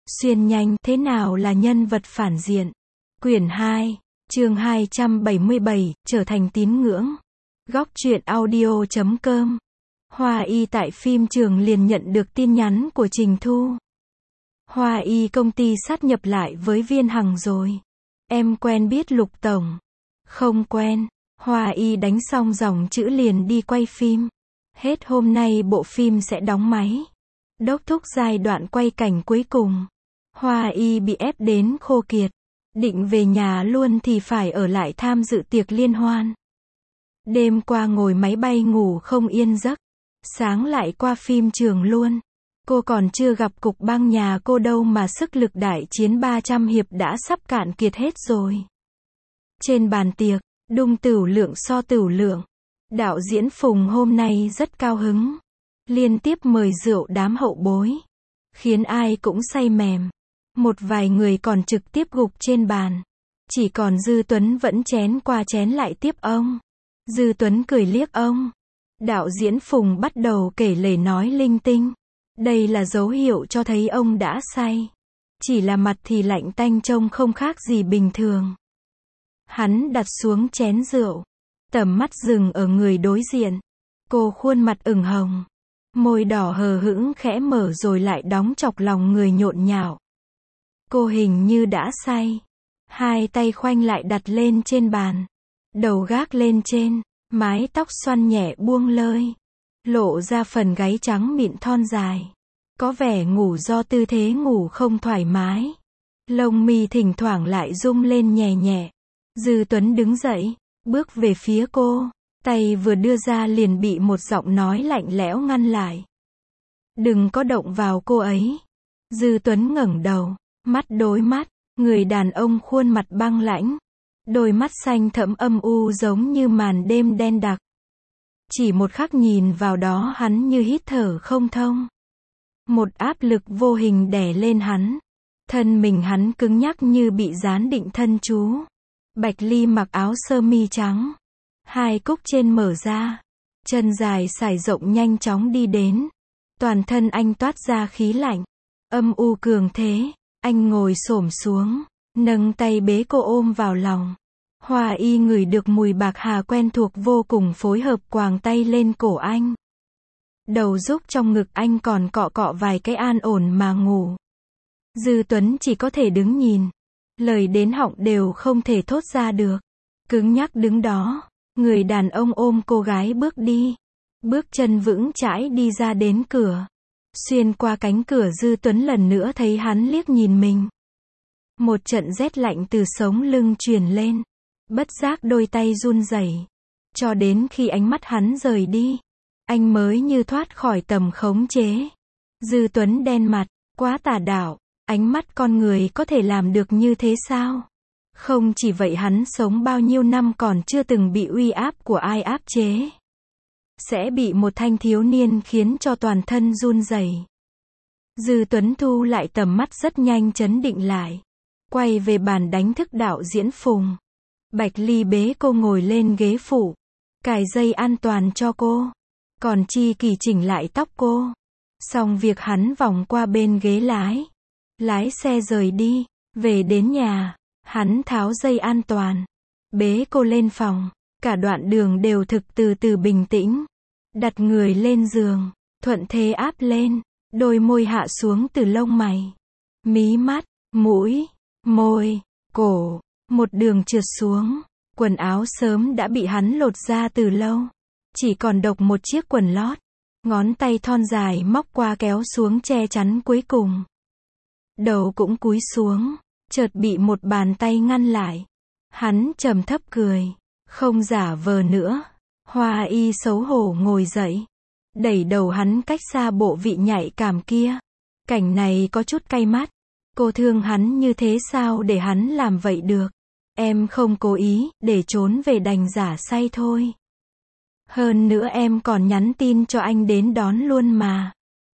Xuyên nhanh, thế nào là nhân vật phản diện? Quyển 2, chương 277, trở thành tín ngưỡng. Góc truyện audio.com. Hoa Y tại phim trường liền nhận được tin nhắn của Trình Thu. Hoa Y công ty sát nhập lại với Viên Hằng rồi. Em quen biết Lục Tổng. Không quen. Hoa Y đánh xong dòng chữ liền đi quay phim. Hết hôm nay bộ phim sẽ đóng máy. Đốc thúc giai đoạn quay cảnh cuối cùng. Hoa Y bị ép đến khô kiệt. Định về nhà luôn thì phải ở lại tham dự tiệc liên hoan. Đêm qua ngồi máy bay ngủ không yên giấc. Sáng lại qua phim trường luôn. Cô còn chưa gặp cục băng nhà cô đâu mà sức lực đại chiến 300 hiệp đã sắp cạn kiệt hết rồi. Trên bàn tiệc, đung tửu lượng so tửu lượng. Đạo diễn Phùng hôm nay rất cao hứng. Liên tiếp mời rượu đám hậu bối. Khiến ai cũng say mềm. Một vài người còn trực tiếp gục trên bàn. Chỉ còn Dư Tuấn vẫn chén qua chén lại tiếp ông. Dư Tuấn cười liếc ông. Đạo diễn Phùng bắt đầu kể lể nói linh tinh. Đây là dấu hiệu cho thấy ông đã say. Chỉ là mặt thì lạnh tanh trông không khác gì bình thường. Hắn đặt xuống chén rượu. Tầm mắt dừng ở người đối diện. Cô khuôn mặt ửng hồng. Môi đỏ hờ hững khẽ mở rồi lại đóng chọc lòng người nhộn nhạo. Cô hình như đã say. Hai tay khoanh lại đặt lên trên bàn. Đầu gác lên trên. Mái tóc xoăn nhẹ buông lơi. Lộ ra phần gáy trắng mịn thon dài. Có vẻ ngủ do tư thế ngủ không thoải mái. Lông mi thỉnh thoảng lại rung lên nhẹ nhẹ. Dư Tuấn đứng dậy. Bước về phía cô. Tay vừa đưa ra liền bị một giọng nói lạnh lẽo ngăn lại. Đừng có động vào cô ấy. Dư Tuấn ngẩng đầu. Mắt đối mắt. Người đàn ông khuôn mặt băng lãnh. Đôi mắt xanh thẫm âm u giống như màn đêm đen đặc. Chỉ một khắc nhìn vào đó hắn như hít thở không thông. Một áp lực vô hình đè lên hắn. Thân mình hắn cứng nhắc như bị dán định thân chú. Bạch Ly mặc áo sơ mi trắng. Hai cúc trên mở ra. Chân dài sải rộng nhanh chóng đi đến. Toàn thân anh toát ra khí lạnh. Âm u cường thế. Anh ngồi xổm xuống. Nâng tay bế cô ôm vào lòng. Hoa Y ngửi được mùi bạc hà quen thuộc vô cùng phối hợp quàng tay lên cổ anh. Đầu rúc trong ngực anh còn cọ cọ vài cái an ổn mà ngủ. Dư Tuấn chỉ có thể đứng nhìn. Lời đến họng đều không thể thốt ra được. Cứng nhắc đứng đó. Người đàn ông ôm cô gái bước đi. Bước chân vững chãi đi ra đến cửa. Xuyên qua cánh cửa Dư Tuấn lần nữa thấy hắn liếc nhìn mình. Một trận rét lạnh từ sống lưng truyền lên. Bất giác đôi tay run rẩy. Cho đến khi ánh mắt hắn rời đi. Anh mới như thoát khỏi tầm khống chế. Dư Tuấn đen mặt. Quá tà đạo. Ánh mắt con người có thể làm được như thế sao? Không chỉ vậy hắn sống bao nhiêu năm còn chưa từng bị uy áp của ai áp chế. Sẽ bị một thanh thiếu niên khiến cho toàn thân run rẩy. Dư Tuấn thu lại tầm mắt rất nhanh chấn định lại. Quay về bàn đánh thức đạo diễn Phùng. Bạch Ly bế cô ngồi lên ghế phụ. Cài dây an toàn cho cô. Còn Chi Kỳ chỉnh lại tóc cô. Xong việc hắn vòng qua bên ghế lái. Lái xe rời đi. Về đến nhà. Hắn tháo dây an toàn. Bế cô lên phòng. Cả đoạn đường đều thực từ từ bình tĩnh. Đặt người lên giường. Thuận thế áp lên. Đôi môi hạ xuống từ lông mày. Mí mắt, mũi, môi, cổ. Một đường trượt xuống. Quần áo sớm đã bị hắn lột ra từ lâu. Chỉ còn độc một chiếc quần lót. Ngón tay thon dài móc qua kéo xuống che chắn cuối cùng. Đầu cũng cúi xuống. Chợt bị một bàn tay ngăn lại. Hắn trầm thấp cười. Không giả vờ nữa. Hoa Y xấu hổ ngồi dậy. Đẩy đầu hắn cách xa bộ vị nhạy cảm kia. Cảnh này có chút cay mắt. Cô thương hắn như thế sao để hắn làm vậy được? Em không cố ý, để trốn về đành giả say thôi. Hơn nữa em còn nhắn tin cho anh đến đón luôn mà.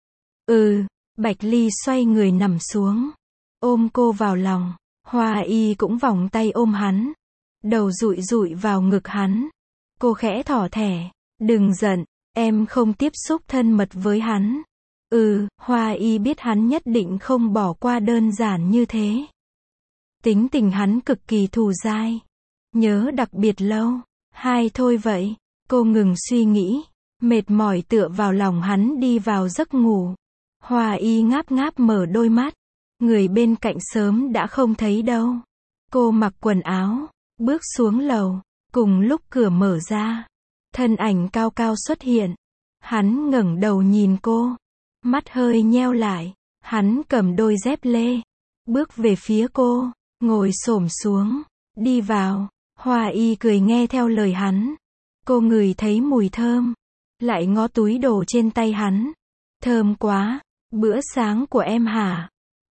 Bạch Ly xoay người nằm xuống. Ôm cô vào lòng. Hoa Y cũng vòng tay ôm hắn. Đầu dụi dụi vào ngực hắn. Cô khẽ thỏ thẻ. Đừng giận, em không tiếp xúc thân mật với hắn. Hoa Y biết hắn nhất định không bỏ qua đơn giản như thế. Tính tình hắn cực kỳ thù dai. Nhớ đặc biệt lâu. Thôi vậy. Cô ngừng suy nghĩ. Mệt mỏi tựa vào lòng hắn đi vào giấc ngủ. Hoa Y ngáp ngáp mở đôi mắt. Người bên cạnh sớm đã không thấy đâu. Cô mặc quần áo, bước xuống lầu. Cùng lúc cửa mở ra, thân ảnh cao cao xuất hiện. Hắn ngẩng đầu nhìn cô. Mắt hơi nheo lại. Hắn cầm đôi dép lê. Bước về phía cô. Ngồi xổm xuống. Đi vào. Hoa Y cười nghe theo lời hắn. Cô ngửi thấy mùi thơm. Lại ngó túi đồ trên tay hắn. Thơm quá. Bữa sáng của em hả?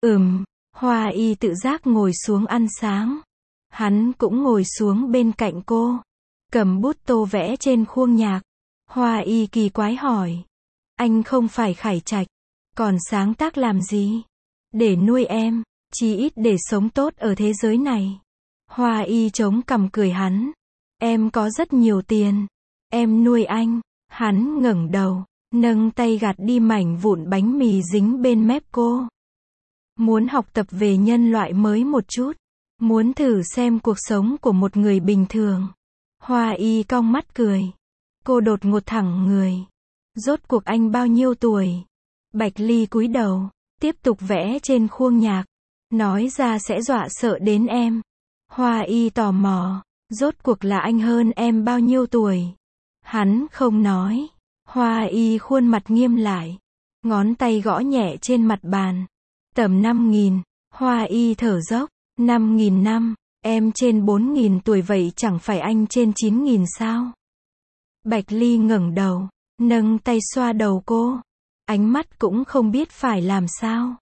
Hoa Y tự giác ngồi xuống ăn sáng. Hắn cũng ngồi xuống bên cạnh cô. Cầm bút tô vẽ trên khuôn nhạc. Hoa Y kỳ quái hỏi. Anh không phải Khải Trạch. Còn sáng tác làm gì? Để nuôi em. Chí ít để sống tốt ở thế giới này. Hoa Y chống cằm cười hắn. Em có rất nhiều tiền. Em nuôi anh. Hắn ngẩng đầu. Nâng tay gạt đi mảnh vụn bánh mì dính bên mép cô. Muốn học tập về nhân loại mới một chút. Muốn thử xem cuộc sống của một người bình thường. Hoa Y cong mắt cười. Cô đột ngột thẳng người. Rốt cuộc anh bao nhiêu tuổi? Bạch Ly cúi đầu. Tiếp tục vẽ trên khuôn nhạc. Nói ra sẽ dọa sợ đến em. Hoa Y tò mò. Rốt cuộc là anh hơn em bao nhiêu tuổi? Hắn không nói. Hoa Y khuôn mặt nghiêm lại. Ngón tay gõ nhẹ trên mặt bàn. Tầm 5.000. Hoa Y thở dốc. 5.000 năm. Em trên 4.000 tuổi vậy chẳng phải anh trên 9.000 sao? Bạch Ly ngẩng đầu. Nâng tay xoa đầu cô. Ánh mắt cũng không biết phải làm sao.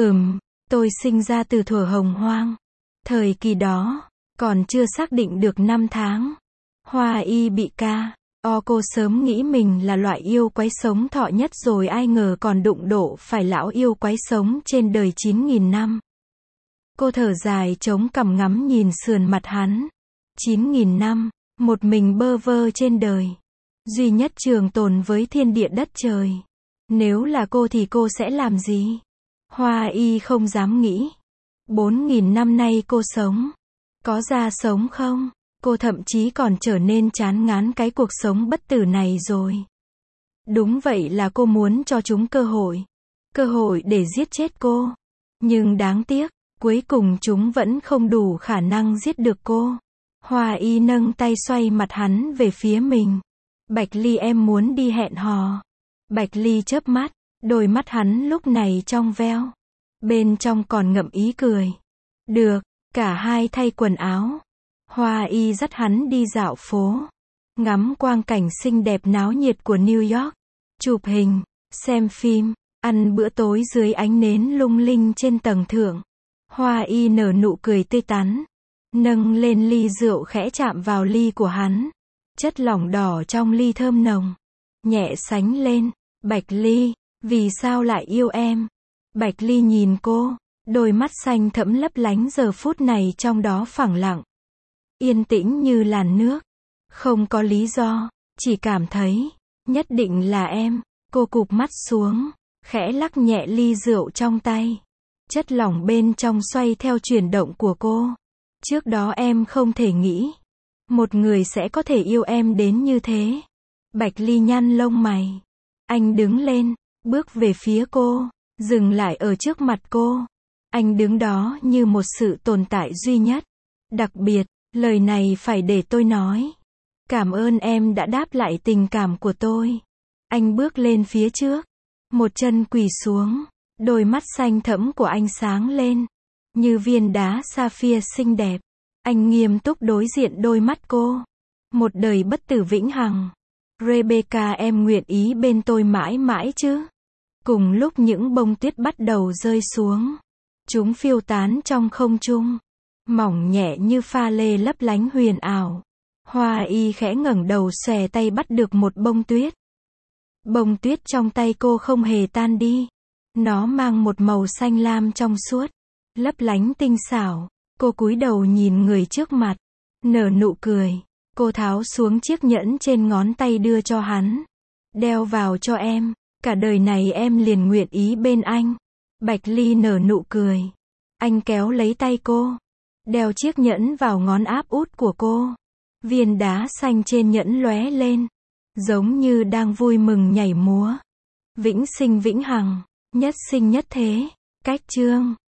Tôi sinh ra từ thuở hồng hoang. Thời kỳ đó, còn chưa xác định được năm tháng. Hoa Y bị cô sớm nghĩ mình là loại yêu quái sống thọ nhất rồi ai ngờ còn đụng độ phải lão yêu quái sống trên đời 9.000 năm. Cô thở dài chống cằm ngắm nhìn sườn mặt hắn. 9.000 năm, một mình bơ vơ trên đời. Duy nhất trường tồn với thiên địa đất trời. Nếu là cô thì cô sẽ làm gì? Hoa Y không dám nghĩ. 4.000 năm nay cô sống. Có ra sống không? Cô thậm chí còn trở nên chán ngán cái cuộc sống bất tử này rồi. Đúng vậy là cô muốn cho chúng cơ hội. Cơ hội để giết chết cô. Nhưng đáng tiếc, cuối cùng chúng vẫn không đủ khả năng giết được cô. Hoa Y nâng tay xoay mặt hắn về phía mình. Bạch Ly em muốn đi hẹn hò. Bạch Ly chớp mắt. Đôi mắt hắn lúc này trong veo. Bên trong còn ngậm ý cười. Được, cả hai thay quần áo. Hoa Y dắt hắn đi dạo phố. Ngắm quang cảnh xinh đẹp náo nhiệt của New York. Chụp hình, xem phim, ăn bữa tối dưới ánh nến lung linh trên tầng thượng. Hoa Y nở nụ cười tươi tắn. Nâng lên ly rượu khẽ chạm vào ly của hắn. Chất lỏng đỏ trong ly thơm nồng. Nhẹ sánh lên. Bạch Ly, vì sao lại yêu em? Bạch Ly nhìn cô. Đôi mắt xanh thẫm lấp lánh giờ phút này trong đó phẳng lặng. Yên tĩnh như làn nước. Không có lý do. Chỉ cảm thấy. Nhất định là em. Cô cụp mắt xuống. Khẽ lắc nhẹ ly rượu trong tay. Chất lỏng bên trong xoay theo chuyển động của cô. Trước đó em không thể nghĩ. Một người sẽ có thể yêu em đến như thế. Bạch Ly nhăn lông mày. Anh đứng lên. Bước về phía cô. Dừng lại ở trước mặt cô. Anh đứng đó như một sự tồn tại duy nhất. Đặc biệt, lời này phải để tôi nói. Cảm ơn em đã đáp lại tình cảm của tôi. Anh bước lên phía trước. Một chân quỳ xuống. Đôi mắt xanh thẫm của anh sáng lên. Như viên đá sapphire xinh đẹp. Anh nghiêm túc đối diện đôi mắt cô. Một đời bất tử vĩnh hằng. Rebecca em nguyện ý bên tôi mãi mãi chứ? Cùng lúc những bông tuyết bắt đầu rơi xuống. Chúng phiêu tán trong không trung. Mỏng nhẹ như pha lê lấp lánh huyền ảo. Hoa Y khẽ ngẩng đầu xòe tay bắt được một bông tuyết. Bông tuyết trong tay cô không hề tan đi. Nó mang một màu xanh lam trong suốt. Lấp lánh tinh xảo. Cô cúi đầu nhìn người trước mặt. Nở nụ cười. Cô tháo xuống chiếc nhẫn trên ngón tay đưa cho hắn. Đeo vào cho em. Cả đời này em liền nguyện ý bên anh. Bạch Ly nở nụ cười. Anh kéo lấy tay cô, đeo chiếc nhẫn vào ngón áp út của cô. Viên đá xanh trên nhẫn lóe lên, giống như đang vui mừng nhảy múa. Vĩnh sinh vĩnh hằng, nhất sinh nhất thế. Cách chương